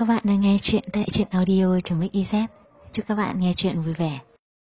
Các bạn đang nghe chuyện tại truyện audio.mix.iz. Chúc các bạn nghe chuyện vui vẻ.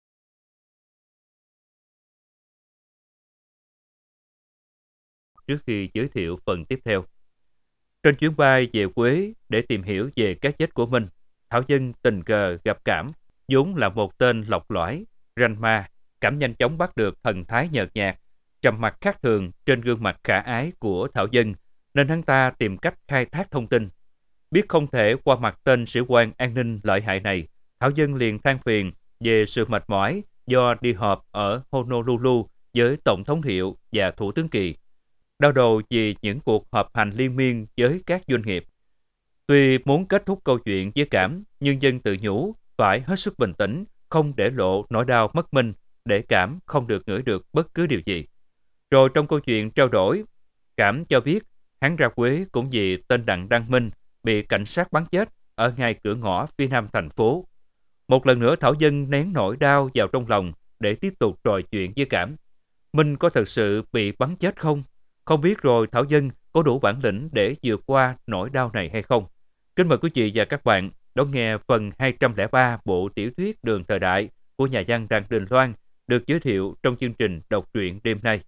Trước khi giới thiệu phần tiếp theo, trên chuyến bay về Quế để tìm hiểu về cái chết của Minh, Thảo Dân tình cờ gặp Cảm, vốn là một tên lọc lõi, ranh ma. Cảm nhanh chóng bắt được thần thái nhợt nhạt, trầm mặc khác thường trên gương mặt khả ái của Thảo Dân, nên hắn ta tìm cách khai thác thông tin. Biết không thể qua mặt tên sĩ quan an ninh lợi hại này, Thảo Dân liền than phiền về sự mệt mỏi do đi họp ở Honolulu với Tổng thống Thiệu và Thủ tướng Kỳ, đau đầu vì những cuộc họp hành liên miên với các doanh nghiệp. Tuy muốn kết thúc câu chuyện với Cảm, nhưng Dân tự nhủ phải hết sức bình tĩnh, không để lộ nỗi đau mất Minh, để Cảm không được ngửi được bất cứ điều gì. Rồi trong câu chuyện trao đổi, Cảm cho biết hắn ra Quế cũng vì tên Đặng Đăng Minh bị cảnh sát bắn chết ở ngay cửa ngõ phía nam thành phố. Một lần nữa Thảo Dân nén nỗi đau vào trong lòng để tiếp tục trò chuyện với Cảm. Minh có thật sự bị bắn chết không? Không biết rồi Thảo Dân có đủ bản lĩnh để vượt qua nỗi đau này hay không? Kính mời quý vị và các bạn đón nghe phần 203 bộ tiểu thuyết Đường Thời Đại của nhà văn Đặng Đình Loan được giới thiệu trong chương trình đọc truyện đêm nay.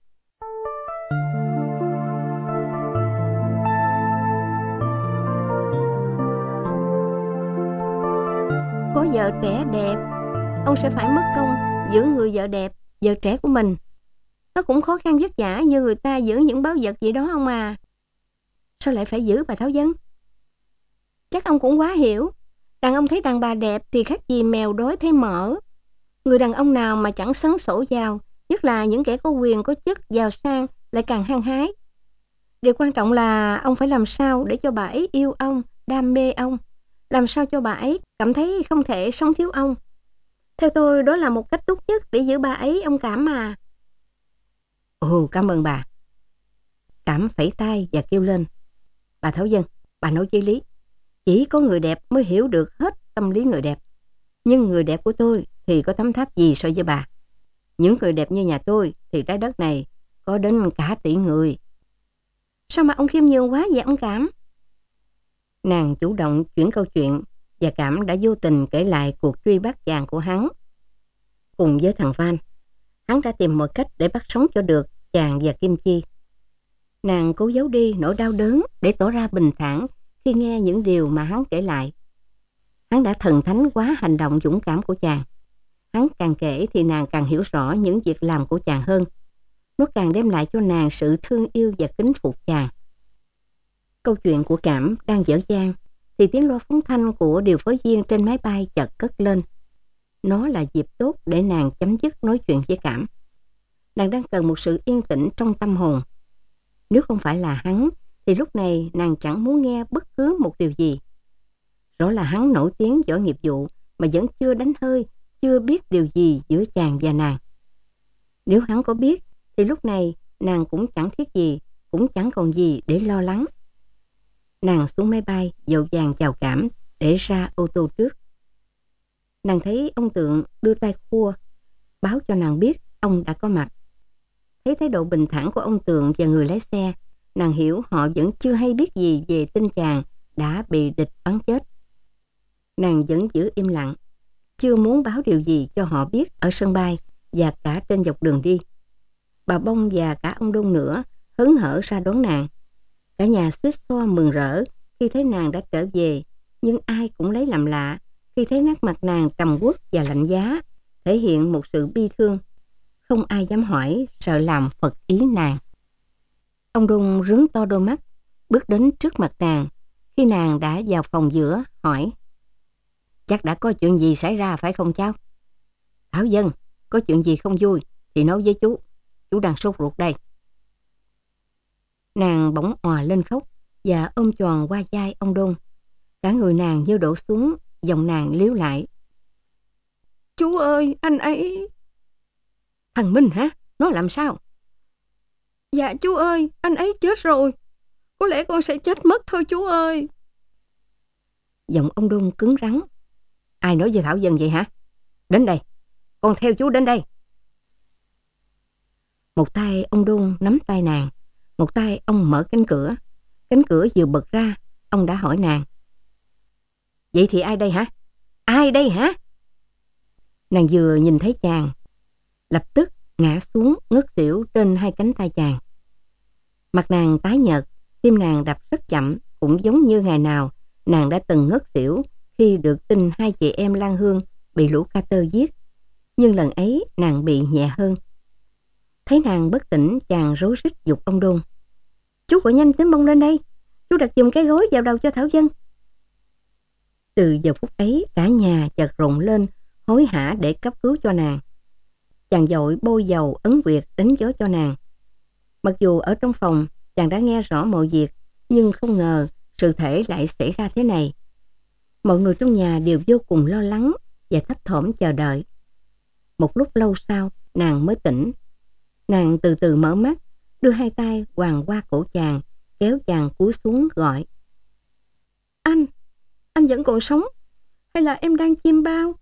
Có vợ trẻ đẹp, ông sẽ phải mất công giữ người vợ đẹp, vợ trẻ của mình. Nó cũng khó khăn vất vả như người ta giữ những báu vật vậy đó ông à. Sao lại phải giữ bà Thảo Dân? Chắc ông cũng quá hiểu. Đàn ông thấy đàn bà đẹp thì khác gì mèo đói thấy mỡ. Người đàn ông nào mà chẳng sấn sổ vào, nhất là những kẻ có quyền có chức giàu sang, lại càng hăng hái. Điều quan trọng là ông phải làm sao để cho bà ấy yêu ông, đam mê ông, làm sao cho bà ấy cảm thấy không thể sống thiếu ông. Theo tôi đó là một cách tốt nhất để giữ bà ấy, ông Cảm à. Ồ, cảm ơn bà. Cảm phẩy tay và kêu lên: Bà Thảo Dân, bà nói chí lý. Chỉ có người đẹp mới hiểu được hết tâm lý người đẹp. Nhưng người đẹp của tôi thì có tấm tháp gì so với bà. Những người đẹp như nhà tôi thì trái đất này có đến cả tỷ người. Sao mà ông khiêm nhường quá vậy ông Cảm? Nàng chủ động chuyển câu chuyện và Cảm đã vô tình kể lại cuộc truy bắt chàng của hắn. Cùng với thằng Van, hắn đã tìm mọi cách để bắt sống cho được chàng và Kim Chi. Nàng cố giấu đi nỗi đau đớn để tỏ ra bình thản khi nghe những điều mà hắn kể lại. Hắn đã thần thánh quá hành động dũng cảm của chàng. Hắn càng kể thì nàng càng hiểu rõ những việc làm của chàng hơn. Nó càng đem lại cho nàng sự thương yêu và kính phục chàng. Câu chuyện của Cảm đang dở dang thì tiếng loa phóng thanh của điều phối viên trên máy bay chợt cất lên. Nó là dịp tốt để nàng chấm dứt nói chuyện với Cảm. Nàng đang cần một sự yên tĩnh trong tâm hồn. Nếu không phải là hắn thì lúc này nàng chẳng muốn nghe bất cứ một điều gì. Rõ là hắn nổi tiếng giỏi nghiệp vụ mà vẫn chưa đánh hơi, chưa biết điều gì giữa chàng và nàng. Nếu hắn có biết thì lúc này nàng cũng chẳng thiết gì, cũng chẳng còn gì để lo lắng. Nàng xuống máy bay vội vàng chào Cảm để ra ô tô trước. Nàng thấy ông Tượng đưa tay khua báo cho nàng biết ông đã có mặt. Thấy thái độ bình thản của ông Tượng và người lái xe, nàng hiểu họ vẫn chưa hay biết gì về tin chàng đã bị địch bắn chết. Nàng vẫn giữ im lặng, chưa muốn báo điều gì cho họ biết ở sân bay và cả trên dọc đường đi. Bà Bông và cả ông Đôn nữa hớn hở ra đón nàng. Cả nhà xuýt xoa mừng rỡ khi thấy nàng đã trở về, nhưng ai cũng lấy làm lạ khi thấy nét mặt nàng trầm uất và lạnh giá, thể hiện một sự bi thương. Không ai dám hỏi, sợ làm phật ý nàng. Ông Đôn rướn to đôi mắt, bước đến trước mặt nàng. Khi nàng đã vào phòng giữa, hỏi: Chắc đã có chuyện gì xảy ra phải không cháu? Thảo Dân, có chuyện gì không vui thì nói với chú đang sốt ruột đây. Nàng bỗng òa lên khóc và ôm choàng qua vai ông Đôn. Cả người nàng như đổ xuống, giọng nàng líu lại: Chú ơi, anh ấy... Thằng Minh hả? Nó làm sao? Dạ chú ơi, anh ấy chết rồi. Có lẽ con sẽ chết mất thôi chú ơi. Giọng ông Đôn cứng rắn. Ai nói với Thảo Dân vậy hả? Đến đây, con theo chú đến đây. Một tay ông Đôn nắm tay nàng, một tay ông mở cánh cửa. Cánh cửa vừa bật ra, ông đã hỏi nàng: Vậy thì ai đây hả? Ai đây hả? Nàng vừa nhìn thấy chàng, lập tức ngã xuống ngất xỉu trên hai cánh tay chàng. Mặt nàng tái nhợt, tim nàng đập rất chậm, cũng giống như ngày nào nàng đã từng ngất xỉu khi được tin hai chị em Lan Hương bị lũ Carter giết. Nhưng lần ấy nàng bị nhẹ hơn. Thấy nàng bất tỉnh, chàng rối rít giục ông Đôn. Chú gọi nhanh tím bông lên đây, chú đặt giùm cái gối vào đầu cho Thảo Dân. Từ giờ phút ấy, cả nhà chợt rộn lên, hối hả để cấp cứu cho nàng. Chàng vội bôi dầu ấn quyệt đánh gió cho nàng. Mặc dù ở trong phòng, chàng đã nghe rõ mọi việc, nhưng không ngờ sự thể lại xảy ra thế này. Mọi người trong nhà đều vô cùng lo lắng và thấp thỏm chờ đợi. Một lúc lâu sau, nàng mới tỉnh. Nàng từ từ mở mắt, đưa hai tay quàng qua cổ chàng, kéo chàng cúi xuống gọi. Anh vẫn còn sống, hay là em đang chiêm bao?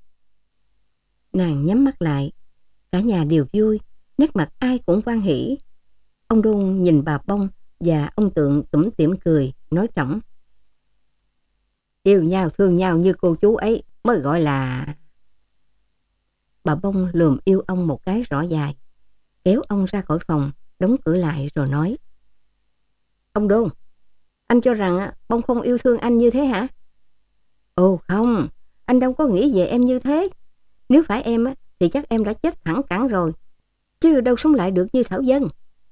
Nàng nhắm mắt lại, cả nhà đều vui, nét mặt ai cũng hoan hỉ. Ông Đôn nhìn bà Bông và ông Tượng tủm tỉm cười, nói trỏng. Yêu nhau thương nhau như cô chú ấy mới gọi là... Bà Bông lườm yêu ông một cái rõ dài, kéo ông ra khỏi phòng, đóng cửa lại rồi nói. Ông Đôn, anh cho rằng Bông không yêu thương anh như thế hả? Ồ không, anh đâu có nghĩ về em như thế. Nếu phải em thì chắc em đã chết thẳng cẳng rồi, chứ đâu sống lại được như Thảo Dân.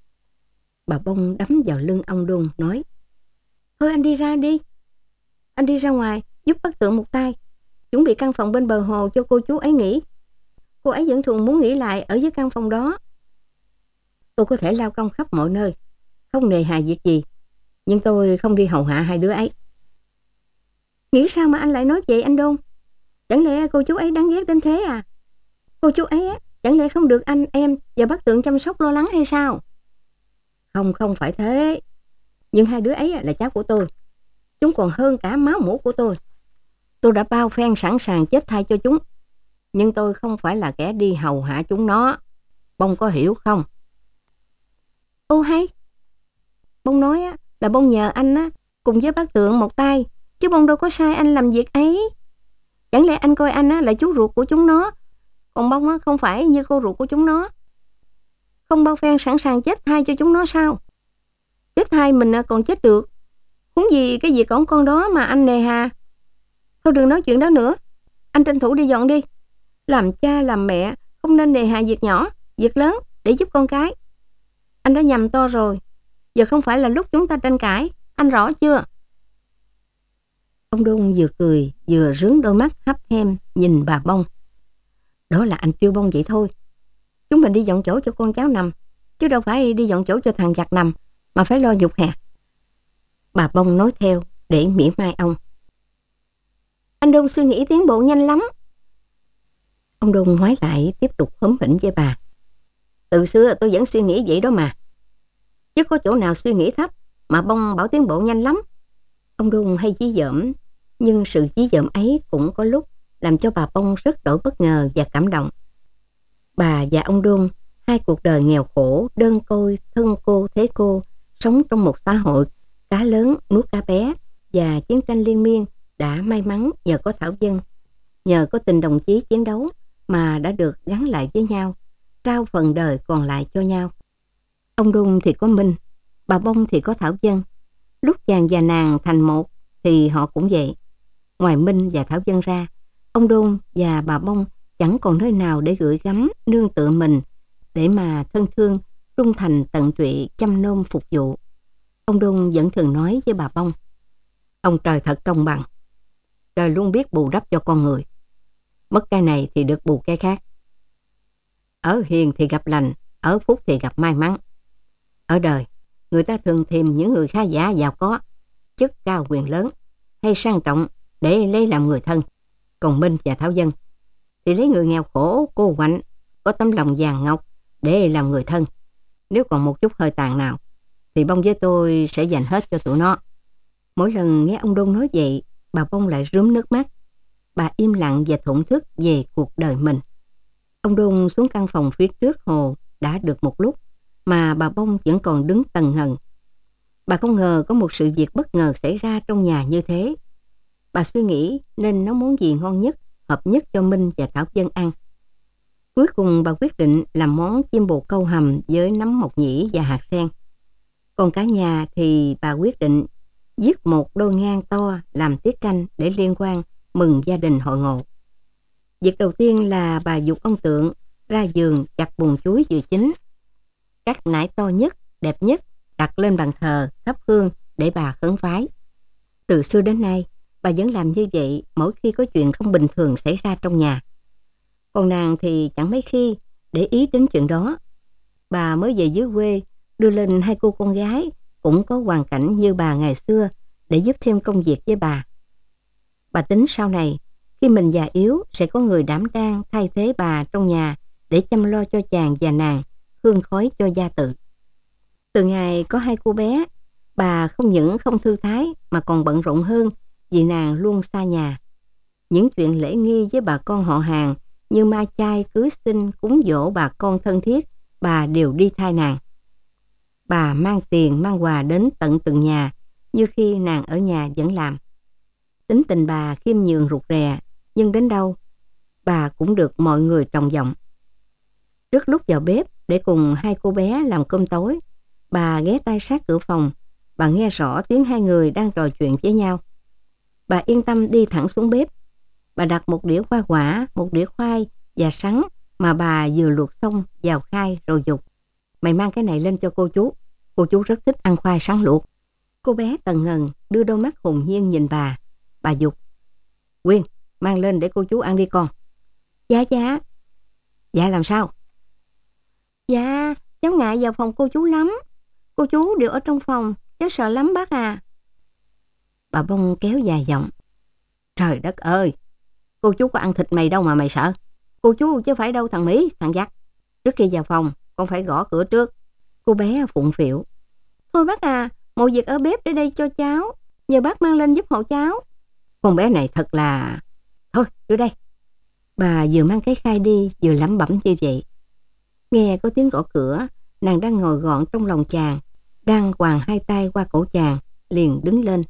Bà Bông đấm vào lưng ông Đôn nói. Thôi anh đi ra đi. Anh đi ra ngoài giúp bác Tượng một tay, chuẩn bị căn phòng bên bờ hồ cho cô chú ấy nghỉ. Cô ấy vẫn thường muốn nghỉ lại ở dưới căn phòng đó. Tôi có thể lao công khắp mọi nơi, không nề hà việc gì, nhưng tôi không đi hầu hạ hai đứa ấy. Nghĩ sao mà anh lại nói vậy anh Đôn? Chẳng lẽ cô chú ấy đáng ghét đến thế à? Cô chú ấy chẳng lẽ không được anh em và bác Tượng chăm sóc lo lắng hay sao? Không phải thế. Nhưng hai đứa ấy là cháu của tôi. Chúng còn hơn cả máu mủ của tôi. Tôi đã bao phen sẵn sàng chết thay cho chúng. Nhưng tôi không phải là kẻ đi hầu hạ chúng nó. Bông có hiểu không? Ô hay. Bông nói là Bông nhờ anh cùng với bác Tượng một tay, chứ Bông đâu có sai anh làm việc ấy. Chẳng lẽ anh coi anh là chú ruột của chúng nó, còn Bông không phải như cô ruột của chúng nó? Không bao phen sẵn sàng chết thay cho chúng nó sao? Chết thay mình còn chết được, huống gì cái việc con đó mà anh nề hà. Thôi đừng nói chuyện đó nữa, anh tranh thủ đi dọn đi. Làm cha làm mẹ không nên nề hà việc nhỏ, việc lớn để giúp con cái. Anh đã nhầm to rồi, giờ không phải là lúc chúng ta tranh cãi, anh rõ chưa? Ông Đôn vừa cười vừa rướn đôi mắt hấp hem nhìn bà Bông. Đó là anh trêu Bông vậy thôi. Chúng mình đi dọn chỗ cho con cháu nằm, chứ đâu phải đi dọn chỗ cho thằng giặc nằm mà phải lo nhục hè. Bà Bông nói theo để mỉa mai ông. Anh Đôn suy nghĩ tiến bộ nhanh lắm. Ông Đôn ngoái lại tiếp tục hóm hỉnh với bà. Từ xưa tôi vẫn suy nghĩ vậy đó mà, chứ có chỗ nào suy nghĩ thấp mà Bông bảo tiến bộ nhanh lắm. Ông Đôn hay chí dởm, nhưng sự chí dởm ấy cũng có lúc làm cho bà Bông rất đổi bất ngờ và cảm động. Bà và ông Đôn, hai cuộc đời nghèo khổ, đơn côi, thân cô thế cô, sống trong một xã hội cá lớn nuốt cá bé và chiến tranh liên miên, đã may mắn nhờ có Thảo Dân, nhờ có tình đồng chí chiến đấu mà đã được gắn lại với nhau, trao phần đời còn lại cho nhau. Ông Đôn thì có Minh, bà Bông thì có Thảo Dân. Lúc chàng và nàng thành một thì họ cũng vậy. Ngoài Minh và Thảo Dân ra, ông Đôn và bà Bông chẳng còn nơi nào để gửi gắm nương tựa mình, để mà thân thương, trung thành tận tụy chăm nom phục vụ. Ông Đôn vẫn thường nói với bà Bông. Ông trời thật công bằng. Trời luôn biết bù đắp cho con người. Mất cái này thì được bù cái khác. Ở hiền thì gặp lành, ở phúc thì gặp may mắn. Ở đời, người ta thường tìm những người khá giả giàu có, chức cao quyền lớn hay sang trọng để lấy làm người thân. Còn Minh và Thảo Dân thì lấy người nghèo khổ, cô quạnh, có tấm lòng vàng ngọc để làm người thân. Nếu còn một chút hơi tàn nào thì Bông với tôi sẽ dành hết cho tụi nó. Mỗi lần nghe ông Đôn nói vậy, bà Bông lại rướm nước mắt. Bà im lặng và thổn thức về cuộc đời mình. Ông Đôn xuống căn phòng phía trước hồ đã được một lúc mà bà Bông vẫn còn đứng tần ngần. Bà không ngờ có một sự việc bất ngờ xảy ra trong nhà như thế. Bà suy nghĩ nên nấu món gì ngon nhất, hợp nhất cho Minh và Thảo Dân ăn. Cuối cùng bà quyết định làm món chim bồ câu hầm với nấm mộc nhĩ và hạt sen. Còn cả nhà thì bà quyết định giết một đôi ngan to làm tiết canh để liên quan mừng gia đình hội ngộ. Việc đầu tiên là bà giục ông Tượng ra giường chặt buồng chuối vừa chín. Cắt nải to nhất, đẹp nhất, đặt lên bàn thờ, thắp hương để bà khấn vái. Từ xưa đến nay, bà vẫn làm như vậy mỗi khi có chuyện không bình thường xảy ra trong nhà. Còn nàng thì chẳng mấy khi để ý đến chuyện đó. Bà mới về dưới quê, đưa lên 2 cô con gái cũng có hoàn cảnh như bà ngày xưa để giúp thêm công việc với bà. Bà tính sau này, khi mình già yếu sẽ có người đảm đang thay thế bà trong nhà để chăm lo cho chàng và nàng, hương khói cho gia tự. Từ ngày có 2 cô bé, bà không những không thư thái mà còn bận rộn hơn vì nàng luôn xa nhà. Những chuyện lễ nghi với bà con họ hàng như ma chay, cưới xin, cúng dỗ bà con thân thiết, bà đều đi thay nàng. Bà mang tiền, mang quà đến tận từng nhà, như khi nàng ở nhà vẫn làm. Tính tình bà khiêm nhường rụt rè, nhưng đến đâu, bà cũng được mọi người trông vọng. Trước lúc vào bếp để cùng 2 cô bé làm cơm tối, bà ghé tai sát cửa phòng, bà nghe rõ tiếng 2 người đang trò chuyện với nhau. Bà yên tâm đi thẳng xuống bếp. Bà đặt một đĩa hoa quả, một đĩa khoai và sắn mà bà vừa luộc xong vào khay rồi dục. Mày mang cái này lên cho cô chú rất thích ăn khoai sắn luộc. Cô bé tần ngần đưa đôi mắt hồn nhiên nhìn bà dục. Quyên, mang lên để cô chú ăn đi con. Dạ. Dạ làm sao? Dạ, cháu ngại vào phòng cô chú lắm. Cô chú đều ở trong phòng, cháu sợ lắm bác à. Bà Bông kéo dài giọng. Trời đất ơi, cô chú có ăn thịt mày đâu mà mày sợ. Cô chú chứ phải đâu thằng Mỹ, thằng giặc. Trước khi vào phòng, con phải gõ cửa trước. Cô bé phụng phịu. Thôi bác à, mọi việc ở bếp để đây cho cháu. Nhờ bác mang lên giúp hộ cháu. Con bé này thật là... Thôi, đưa đây. Bà vừa mang cái khay đi, vừa lẩm bẩm như vậy. Nghe có tiếng gõ cửa, nàng đang ngồi gọn trong lòng chàng, đang quàng 2 tay qua cổ chàng, liền đứng lên.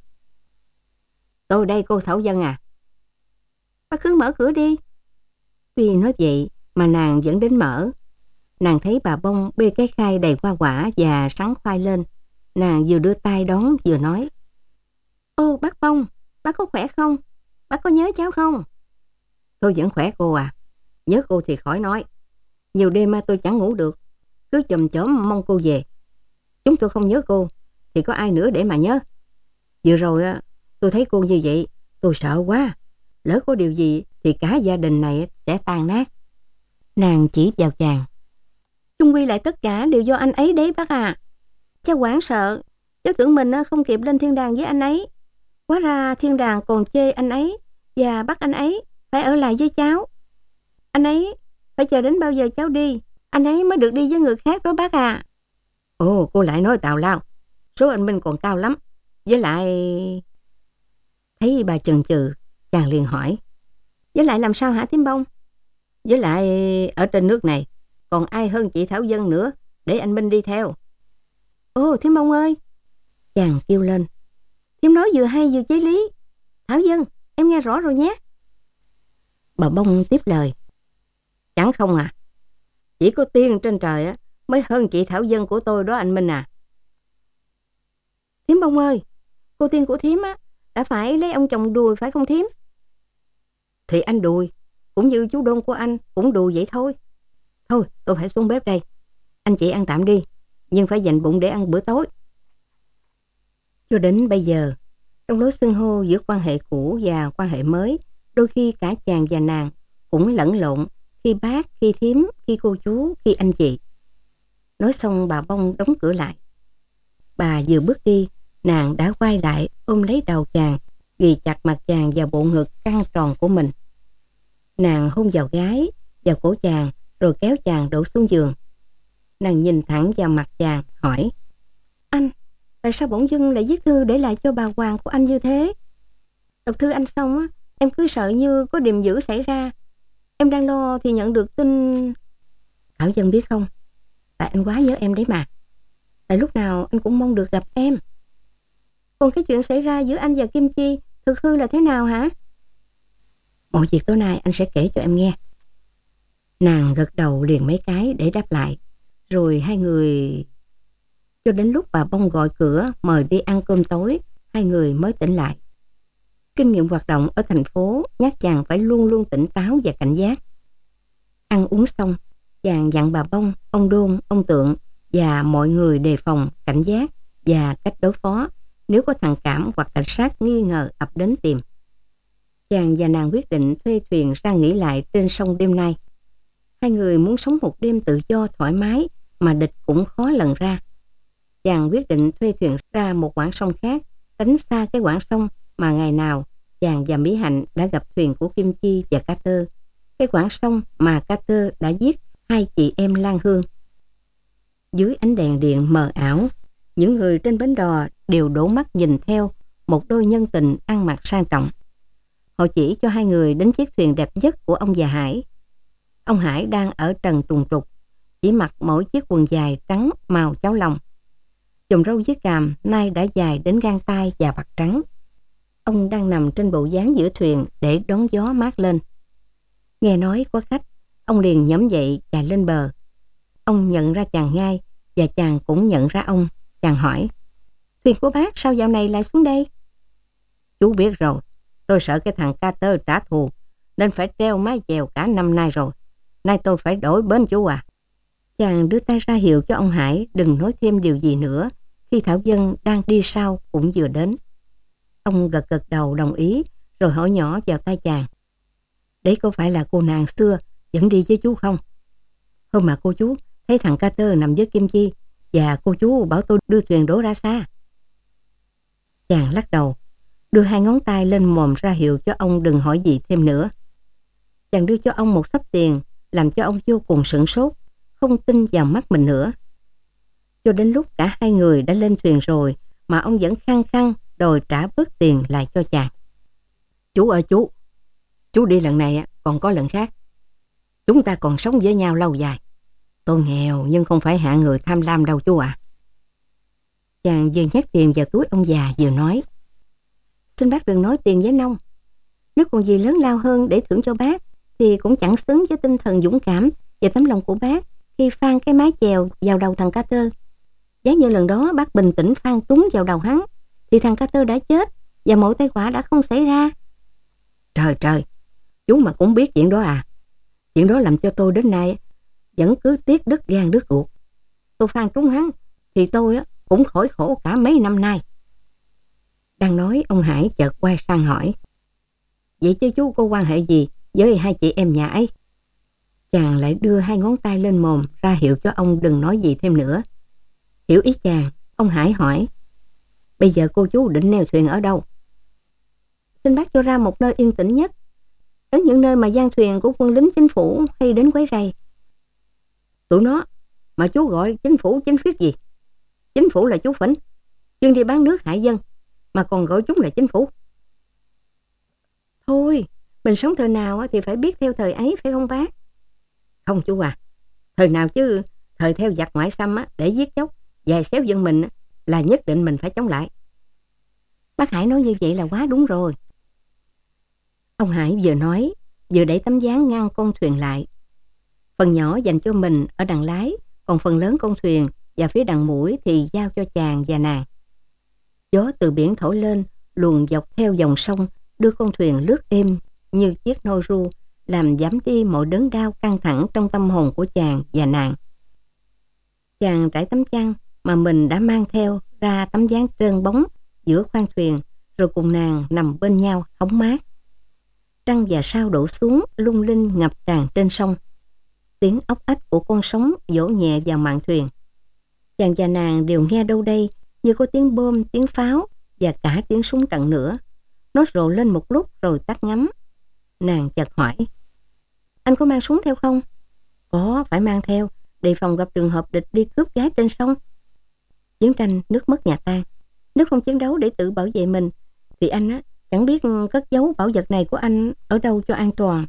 Tôi đây cô Thảo Dân à? Bác cứ mở cửa đi. Tuy nói vậy mà nàng vẫn đến mở. Nàng thấy bà Bông bê cái khay đầy hoa quả và sắn khoai lên. Nàng vừa đưa tay đón vừa nói. Ô bác Bông, bác có khỏe không? Bác có nhớ cháu không? Tôi vẫn khỏe cô à. Nhớ cô thì khỏi nói. Nhiều đêm tôi chẳng ngủ được. Cứ chồm chóm mong cô về. Chúng tôi không nhớ cô thì có ai nữa để mà nhớ. Vừa rồi tôi thấy cô như vậy, tôi sợ quá. Lỡ có điều gì thì cả gia đình này sẽ tan nát. Nàng chỉ vào chàng. Chung quy lại tất cả đều do anh ấy đấy bác à. Cháu hoảng sợ. Cháu tưởng mình không kịp lên thiên đàng với anh ấy. Hóa ra thiên đàng còn chê anh ấy và bắt anh ấy phải ở lại với cháu. Anh ấy phải chờ đến bao giờ cháu đi, anh ấy mới được đi với người khác đó bác à. Ồ, cô lại nói tào lao. Số anh Minh còn cao lắm. Với lại... Thấy bà chần chừ, chàng liền hỏi. Với lại làm sao hả Thím Bông? Với lại ở trên nước này còn ai hơn chị Thảo Dân nữa để anh Minh đi theo. Ồ Thím Bông ơi, chàng kêu lên. Thím nói vừa hay vừa chí lý. Thảo Dân, em nghe rõ rồi nhé. Bà Bông tiếp lời. Chẳng không à. Chỉ có tiên trên trời mới hơn chị Thảo Dân của tôi đó anh Minh à. Thím Bông ơi, cô tiên của thím đã phải lấy ông chồng đùi phải không thím? Thì anh đùi, cũng như chú Đôn của anh cũng đùi vậy thôi. Thôi tôi phải xuống bếp đây. Anh chị ăn tạm đi, nhưng phải dành bụng để ăn bữa tối. Cho đến bây giờ, trong lối xưng hô giữa quan hệ cũ và quan hệ mới, đôi khi cả chàng và nàng cũng lẫn lộn, khi bác, khi thím, khi cô chú, khi anh chị. Nói xong bà Bông đóng cửa lại. Bà vừa bước đi, nàng đã quay lại ôm lấy đầu chàng, ghì chặt mặt chàng vào bộ ngực căng tròn của mình. Nàng hôn vào gái, vào cổ chàng, rồi kéo chàng đổ xuống giường. Nàng nhìn thẳng vào mặt chàng, hỏi. Anh, tại sao bỗng dưng lại viết thư để lại cho bà Hoàng của anh như thế? Đọc thư anh xong em cứ sợ như có điềm dữ xảy ra. Em đang lo thì nhận được tin... Thảo Dân biết không, tại anh quá nhớ em đấy mà. Tại lúc nào anh cũng mong được gặp em. Còn cái chuyện xảy ra giữa anh và Kim Chi, Thực hư là thế nào hả? Mọi việc tối nay anh sẽ kể cho em nghe. Nàng gật đầu liền mấy cái để đáp lại. Rồi hai người... Cho đến lúc bà Bông gọi cửa mời đi ăn cơm tối, hai người mới tỉnh lại. Kinh nghiệm hoạt động ở thành phố nhắc chàng phải luôn luôn tỉnh táo và cảnh giác. Ăn uống xong, chàng dặn bà Bông, ông Đôn, ông Tượng và mọi người đề phòng, cảnh giác và cách đối phó nếu có thằng Cảm hoặc cảnh sát nghi ngờ ập đến tìm. Chàng và nàng quyết định thuê thuyền ra nghỉ lại trên sông đêm nay. Hai người muốn sống một đêm tự do thoải mái mà địch cũng khó lần ra. Chàng quyết định thuê thuyền ra một quãng sông khác, tránh xa cái quãng sông mà ngày nào chàng và Mỹ Hạnh đã gặp thuyền của Kim Chi và Carter, cái quãng sông mà Carter đã giết hai chị em Lan Hương. Dưới ánh đèn điện mờ ảo, những người trên bến đò đều đổ mắt nhìn theo một đôi nhân tình ăn mặc sang trọng. Họ chỉ cho hai người đến chiếc thuyền đẹp nhất của ông già Hải. Ông Hải đang ở trần trùng trục, chỉ mặc mỗi chiếc quần dài trắng màu cháo lòng. Chùm râu dưới cằm nay đã dài đến gang tay và bạc trắng. Ông đang nằm trên bộ dáng giữa thuyền để đón gió mát lên. Nghe nói có khách, ông liền nhổm dậy chạy lên bờ. Ông nhận ra chàng ngay và chàng cũng nhận ra ông. Chàng hỏi: "Thuyền của bác sao dạo này lại xuống đây?" "Chú biết rồi, tôi sợ cái thằng Carter trả thù nên phải treo mái chèo cả năm nay rồi. Nay tôi phải đổi bến chú à." Chàng đưa tay ra hiệu cho ông Hải đừng nói thêm điều gì nữa khi Thảo Dân đang đi sau cũng vừa đến. Ông gật gật đầu đồng ý rồi hỏi nhỏ vào tai chàng: "Đấy có phải là cô nàng xưa dẫn đi với chú không? Hôm mà cô chú thấy thằng Carter nằm với Kim Chi và cô chú bảo tôi đưa thuyền đổ ra xa." Chàng lắc đầu, đưa hai ngón tay lên mồm ra hiệu cho ông đừng hỏi gì thêm nữa. Chàng đưa cho ông một xấp tiền làm cho ông vô cùng sửng sốt, không tin vào mắt mình nữa. Cho đến lúc cả hai người đã lên thuyền rồi mà ông vẫn khăng khăng đòi trả bớt tiền lại cho chàng. "Chú ơi chú đi lần này còn có lần khác. Chúng ta còn sống với nhau lâu dài. Tôi nghèo nhưng không phải hạng người tham lam đâu chú ạ." Chàng vừa nhét tiền vào túi ông già vừa nói: "Xin bác đừng nói tiền với nông. Nếu còn gì lớn lao hơn để thưởng cho bác thì cũng chẳng xứng với tinh thần dũng cảm và tấm lòng của bác khi phang cái mái chèo vào đầu thằng Carter. Giá như lần đó bác bình tĩnh phang trúng vào đầu hắn thì thằng Carter đã chết và mọi tai họa đã không xảy ra." Trời, chú mà cũng biết chuyện đó à? Chuyện đó làm cho tôi đến nay vẫn cứ tiếc đứt gan đứt ruột. Tôi phang trúng hắn thì tôi cũng khỏi khổ cả mấy năm nay. Đang nói, ông Hải chợt quay sang hỏi: "Vậy chứ chú có quan hệ gì với hai chị em nhà ấy?" Chàng lại đưa hai ngón tay lên mồm ra hiệu cho ông đừng nói gì thêm nữa. Hiểu ý chàng, ông Hải hỏi: "Bây giờ cô chú định neo thuyền ở đâu?" "Xin bác cho ra một nơi yên tĩnh nhất, đến những nơi mà gian thuyền của quân lính chính phủ hay đến quấy rầy." "Tụi nó mà chú gọi chính phủ chính phiết gì? Chính phủ là chú Phỉnh, chuyên đi bán nước hại dân, mà còn gọi chúng là chính phủ." "Thôi, mình sống thời nào thì phải biết theo thời ấy phải không bác?" "Không chú à, thời nào chứ thời theo giặc ngoại xâm để giết chóc dày xéo dân mình là nhất định mình phải chống lại." "Bác Hải nói như vậy là quá đúng rồi." Ông Hải vừa nói vừa đẩy tấm ván ngăn con thuyền lại. Phần nhỏ dành cho mình ở đằng lái, còn phần lớn con thuyền và phía đằng mũi thì giao cho chàng và nàng. Gió từ biển thổi lên, luồn dọc theo dòng sông, đưa con thuyền lướt êm như chiếc nôi ru, làm giảm đi mọi đớn đau căng thẳng trong tâm hồn của chàng và nàng. Chàng trải tấm chăn mà mình đã mang theo ra tấm ván trơn bóng giữa khoang thuyền, rồi cùng nàng nằm bên nhau hóng mát. Trăng và sao đổ xuống lung linh ngập tràn trên sông. Tiếng ốc ếch của con sóng vỗ nhẹ vào mạn thuyền. Chàng và nàng đều nghe đâu đây như có tiếng bom, tiếng pháo và cả tiếng súng trận nữa. Nó rộ lên một lúc rồi tắt ngấm. Nàng chợt hỏi: "Anh có mang súng theo không?" "Có, phải mang theo, đề phòng gặp trường hợp địch đi cướp gái trên sông. Chiến tranh nước mất nhà tan, nếu không chiến đấu để tự bảo vệ mình thì anh chẳng biết cất giấu bảo vật này của anh ở đâu cho an toàn."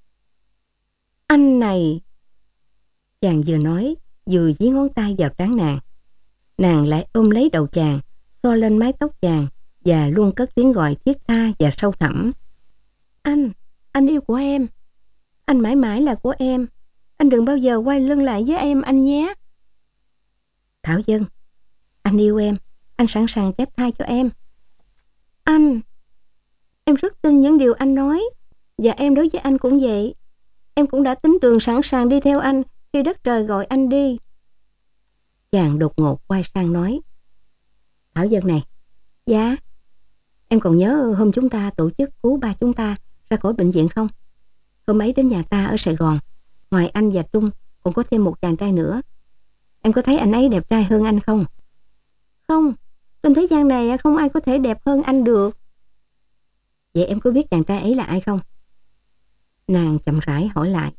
"Anh này..." Chàng vừa nói vừa dí ngón tay vào trán nàng. Nàng lại ôm lấy đầu chàng, xoa lên mái tóc chàng và luôn cất tiếng gọi thiết tha và sâu thẳm. Anh yêu của em. Anh mãi mãi là của em. Anh đừng bao giờ quay lưng lại với em anh nhé. Thảo Dân, anh yêu em. Anh sẵn sàng chắp thai cho em. Em rất tin những điều anh nói. Và em đối với anh cũng vậy. Em cũng đã tính đường sẵn sàng đi theo anh khi đất trời gọi anh đi. Chàng đột ngột quay sang nói. Thảo Dân này. Dạ. Em còn nhớ hôm chúng ta tổ chức cứu ba chúng ta ra khỏi bệnh viện không? Hôm ấy đến nhà ta ở Sài Gòn, ngoài anh và Trung còn có thêm một chàng trai nữa. Em có thấy anh ấy đẹp trai hơn anh không? Không, trên thế gian này không ai có thể đẹp hơn anh được. Vậy em có biết chàng trai ấy là ai không? Nàng chậm rãi hỏi lại.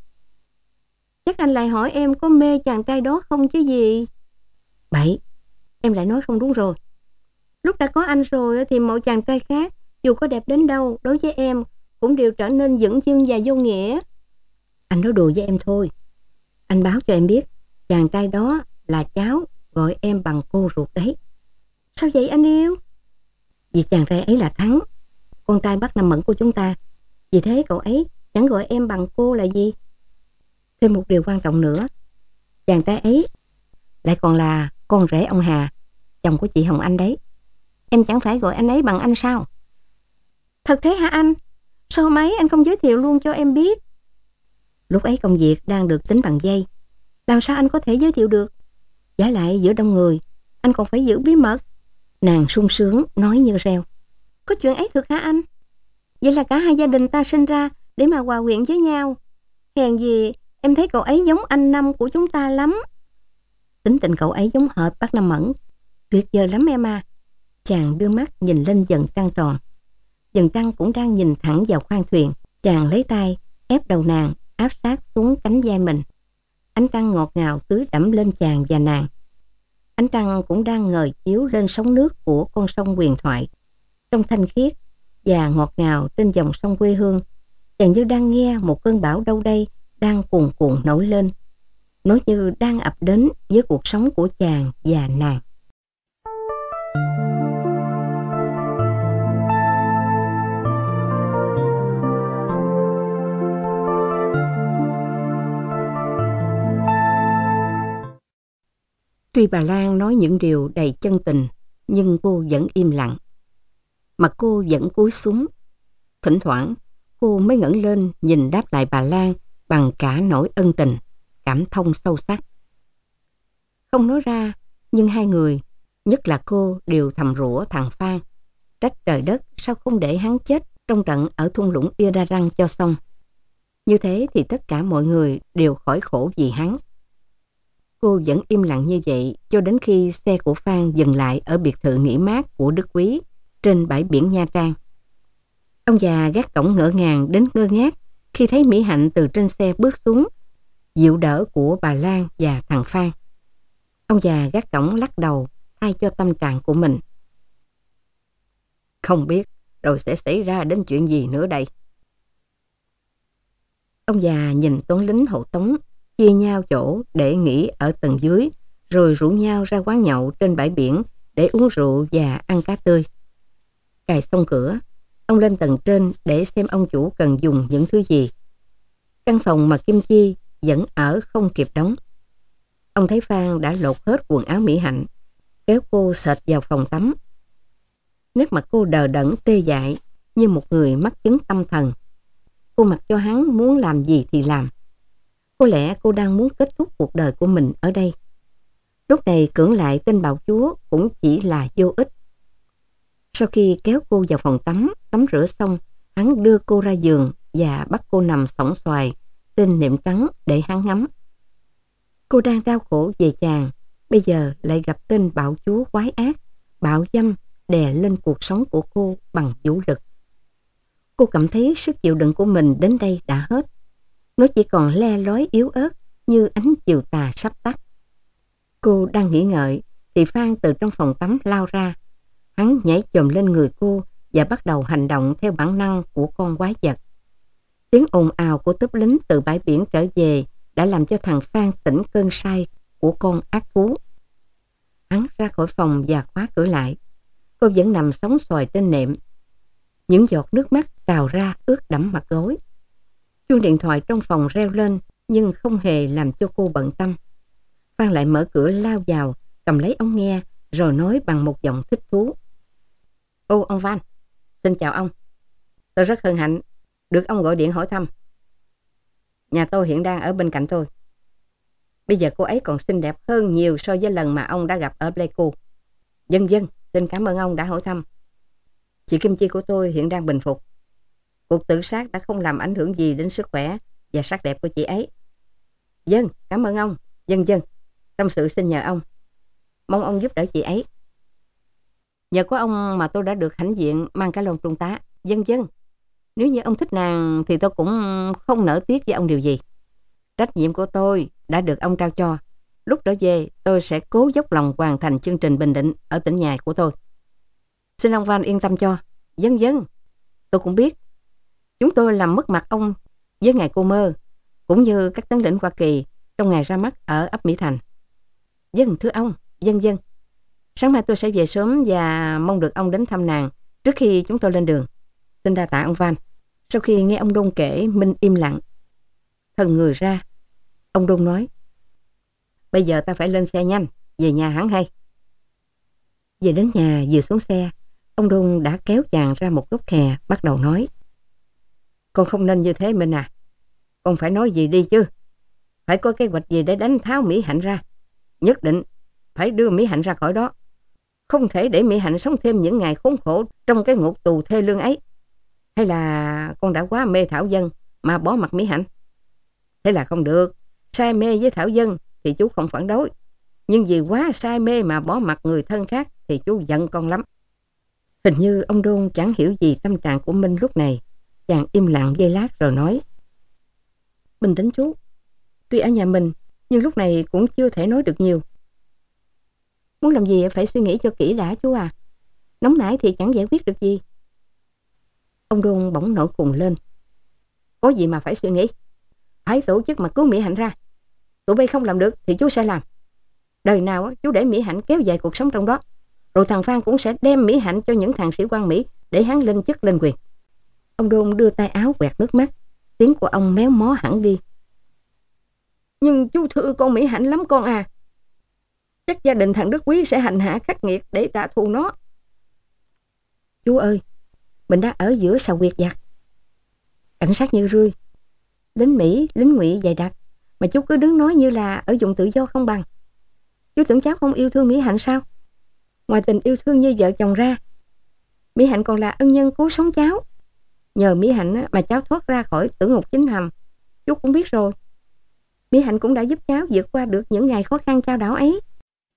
Chắc anh lại hỏi em có mê chàng trai đó không chứ gì? Bậy, em lại nói không đúng rồi. Lúc đã có anh rồi thì mọi chàng trai khác, dù có đẹp đến đâu, đối với em cũng đều trở nên dửng dưng và vô nghĩa. Anh nói đùa với em thôi. Anh báo cho em biết, chàng trai đó là cháu gọi em bằng cô ruột đấy. Sao vậy anh yêu? Vì chàng trai ấy là Thắng, con trai bác Năm Mẫn của chúng ta. Vì thế cậu ấy chẳng gọi em bằng cô là gì. Thêm một điều quan trọng nữa, chàng trai ấy lại còn là con rể ông Hà, chồng của chị Hồng Anh đấy. Em chẳng phải gọi anh ấy bằng anh sao? Thật thế hả anh? Sao hôm ấy anh không giới thiệu luôn cho em biết? Lúc ấy công việc đang được tính bằng dây, làm sao anh có thể giới thiệu được? Giả lại giữa đông người, anh còn phải giữ bí mật. Nàng sung sướng nói như reo. Có chuyện ấy thực hả anh? Vậy là cả hai gia đình ta sinh ra để mà hòa quyện với nhau. Hèn gì em thấy cậu ấy giống anh Năm của chúng ta lắm. Tính tình cậu ấy giống hệt bác Năm Mẫn. Tuyệt vời lắm em à. Chàng đưa mắt nhìn lên dần trăng tròn. Dần trăng cũng đang nhìn thẳng vào khoang thuyền. Chàng lấy tay ép đầu nàng áp sát xuống cánh vai mình. Ánh trăng ngọt ngào tưới đẫm lên chàng và nàng. Ánh trăng cũng đang ngời chiếu lên sóng nước của con sông huyền thoại. Trong thanh khiết và ngọt ngào trên dòng sông quê hương, chàng như đang nghe một cơn bão đâu đây đang cuồn cuộn nổi lên. Nó như đang ập đến với cuộc sống của chàng và nàng. Tuy bà Lan nói những điều đầy chân tình, nhưng cô vẫn im lặng. Mặt cô vẫn cúi xuống. Thỉnh thoảng, cô mới ngẩng lên nhìn đáp lại bà Lan bằng cả nỗi ân tình, cảm thông sâu sắc. Không nói ra, nhưng hai người, nhất là cô, đều thầm rủa thằng Phan. Trách trời đất sao không để hắn chết trong trận ở thung lũng Ia-ra-răng cho xong. Như thế thì tất cả mọi người đều khỏi khổ vì hắn. Cô vẫn im lặng như vậy cho đến khi xe của Phan dừng lại ở biệt thự nghỉ mát của Đức Quý trên bãi biển Nha Trang. Ông già gác cổng ngỡ ngàng đến ngơ ngác khi thấy Mỹ Hạnh từ trên xe bước xuống, dịu đỡ của bà Lan và thằng Phan. Ông già gác cổng lắc đầu thay cho tâm trạng của mình. Không biết rồi sẽ xảy ra đến chuyện gì nữa đây. Ông già nhìn toán lính hộ tống chia nhau chỗ để nghỉ ở tầng dưới, rồi rủ nhau ra quán nhậu trên bãi biển để uống rượu và ăn cá tươi. Cài xong cửa, ông lên tầng trên để xem ông chủ cần dùng những thứ gì. Căn phòng mà Kim Chi vẫn ở không kịp đóng. Ông thấy Phan đã lột hết quần áo Mỹ Hạnh, kéo cô xệt vào phòng tắm. Nét mặt cô đờ đẫn tê dại như một người mắc chứng tâm thần. Cô mặc cho hắn muốn làm gì thì làm. Có lẽ cô đang muốn kết thúc cuộc đời của mình ở đây. Lúc này cưỡng lại tên bạo chúa cũng chỉ là vô ích. Sau khi kéo cô vào phòng tắm rửa xong, hắn đưa cô ra giường và bắt cô nằm sõng xoài trên nệm trắng để hắn ngắm. Cô đang đau khổ về chàng, bây giờ lại gặp tên bạo chúa quái ác, bạo dâm đè lên cuộc sống của cô bằng vũ lực. Cô cảm thấy sức chịu đựng của mình đến đây đã hết. Nó chỉ còn le lói yếu ớt như ánh chiều tà sắp tắt. Cô đang nghĩ ngợi thì Phan từ trong phòng tắm lao ra. Hắn nhảy chồm lên người cô và bắt đầu hành động theo bản năng của con quái vật. Tiếng ồn ào của túp lính từ bãi biển trở về đã làm cho thằng Phan tỉnh cơn say của con ác thú. Hắn ra khỏi phòng và khóa cửa lại. Cô vẫn nằm sóng xoài trên nệm. Những giọt nước mắt trào ra ướt đẫm mặt gối. Chuông điện thoại trong phòng reo lên nhưng không hề làm cho cô bận tâm. Phan lại mở cửa lao vào, cầm lấy ống nghe rồi nói bằng một giọng thích thú. Ô, ông Van, xin chào ông. Tôi rất hân hạnh được ông gọi điện hỏi thăm. Nhà tôi hiện đang ở bên cạnh tôi. Bây giờ cô ấy còn xinh đẹp hơn nhiều so với lần mà ông đã gặp ở Pleiku. Vâng, xin cảm ơn ông đã hỏi thăm. Chị Kim Chi của tôi hiện đang bình phục. Cuộc tự sát đã không làm ảnh hưởng gì đến sức khỏe và sắc đẹp của chị ấy. Vâng, cảm ơn ông. Vâng, tâm sự xin nhờ ông. Mong ông giúp đỡ chị ấy. Nhờ có ông mà tôi đã được hãnh diện mang cái lon trung tá. Vâng. Nếu như ông thích nàng thì tôi cũng không nỡ tiếc với ông điều gì. Trách nhiệm của tôi đã được ông trao cho. Lúc trở về tôi sẽ cố dốc lòng hoàn thành chương trình bình định ở tỉnh nhà của tôi. Xin ông Van yên tâm cho. Vâng, tôi cũng biết. Chúng tôi làm mất mặt ông với ngài cô mơ, cũng như các tướng lĩnh Hoa Kỳ trong ngày ra mắt ở ấp Mỹ Thành. Vâng, thưa ông. Vâng. Sáng mai tôi sẽ về sớm và mong được ông đến thăm nàng trước khi chúng tôi lên đường. Xin đa tạ ông Van. Sau khi nghe ông Đôn kể, Minh im lặng. Thần người ra. Ông Đôn nói. Bây giờ ta phải lên xe nhanh, về nhà hẳn hay. Về đến nhà, vừa xuống xe, ông Đôn đã kéo chàng ra một góc kè, bắt đầu nói. Con không nên như thế Minh à. Con phải nói gì đi chứ. Phải có kế hoạch gì để đánh tháo Mỹ Hạnh ra. Nhất định phải đưa Mỹ Hạnh ra khỏi đó. Không thể để Mỹ Hạnh sống thêm những ngày khốn khổ trong cái ngục tù thê lương ấy. Hay là con đã quá mê Thảo Dân mà bỏ mặc Mỹ Hạnh? Thế là không được. Say mê với Thảo Dân thì chú không phản đối. Nhưng vì quá say mê mà bỏ mặc người thân khác thì chú giận con lắm. Hình như ông Đôn chẳng hiểu gì tâm trạng của Minh lúc này. Chàng im lặng giây lát rồi nói. Bình tĩnh chú. Tuy ở nhà mình nhưng lúc này cũng chưa thể nói được nhiều. Muốn làm gì phải suy nghĩ cho kỹ đã chú à. Nóng nảy thì chẳng giải quyết được gì. Ông Đôn bỗng nổi khùng lên. Có gì mà phải suy nghĩ. Phải tổ chức mà cứu Mỹ Hạnh ra. Tụi bay không làm được thì chú sẽ làm. Đời nào chú để Mỹ Hạnh kéo dài cuộc sống trong đó. Rồi thằng Phan cũng sẽ đem Mỹ Hạnh cho những thằng sĩ quan Mỹ để hắn lên chức lên quyền. Ông Đôn đưa tay áo quẹt nước mắt. Tiếng của ông méo mó hẳn đi. Nhưng chú thương con Mỹ Hạnh lắm con à. Chắc gia đình thằng Đức Quý sẽ hành hạ khắc nghiệt để trả thù nó. Chú ơi, mình đang ở giữa sào quyệt giặc. Cảnh sát như rươi. Đến Mỹ, lính Ngụy dày đặc. Mà chú cứ đứng nói như là ở vùng tự do không bằng. Chú tưởng cháu không yêu thương Mỹ Hạnh sao? Ngoài tình yêu thương như vợ chồng ra, Mỹ Hạnh còn là ân nhân cứu sống cháu. Nhờ Mỹ Hạnh mà cháu thoát ra khỏi tử ngục chính hầm. Chú cũng biết rồi. Mỹ Hạnh cũng đã giúp cháu vượt qua được những ngày khó khăn chao đảo ấy.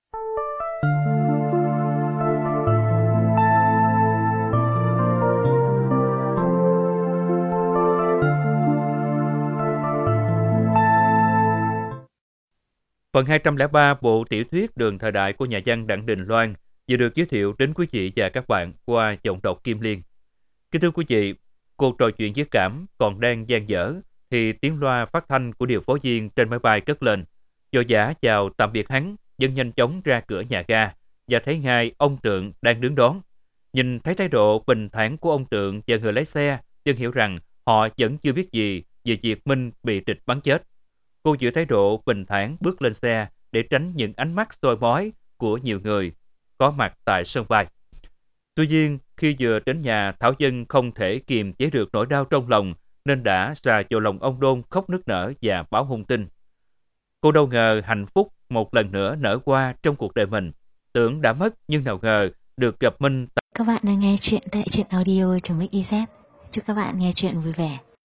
Phần 203 bộ tiểu thuyết Đường Thời Đại của nhà văn Đặng Đình Loan vừa được giới thiệu đến quý vị và các bạn qua giọng đọc Kim Liên. Kính thưa quý vị, cuộc trò chuyện với Cảm còn đang dang dở thì tiếng loa phát thanh của điều phối viên trên máy bay cất lên. Vội vã chào tạm biệt hắn, dân nhanh chóng ra cửa nhà ga và thấy ngay ông Tượng đang đứng đón. Nhìn thấy thái độ bình thản của ông Tượng và người lái xe, dân hiểu rằng họ vẫn chưa biết gì về việc Minh bị địch bắn chết. Cô giữ thái độ bình thản bước lên xe để tránh những ánh mắt soi mói của nhiều người có mặt tại sân bay. Tuy nhiên, khi vừa đến nhà, Thảo Dân không thể kiềm chế được nỗi đau trong lòng nên đã ra vào lòng ông Đôn khóc nức nở và báo hung tin. Cô đâu ngờ hạnh phúc một lần nữa nở qua trong cuộc đời mình. Tưởng đã mất nhưng nào ngờ được gặp Minh. Các bạn đang nghe chuyện tại truyện audio.mix.iz. Chúc các bạn nghe chuyện vui vẻ.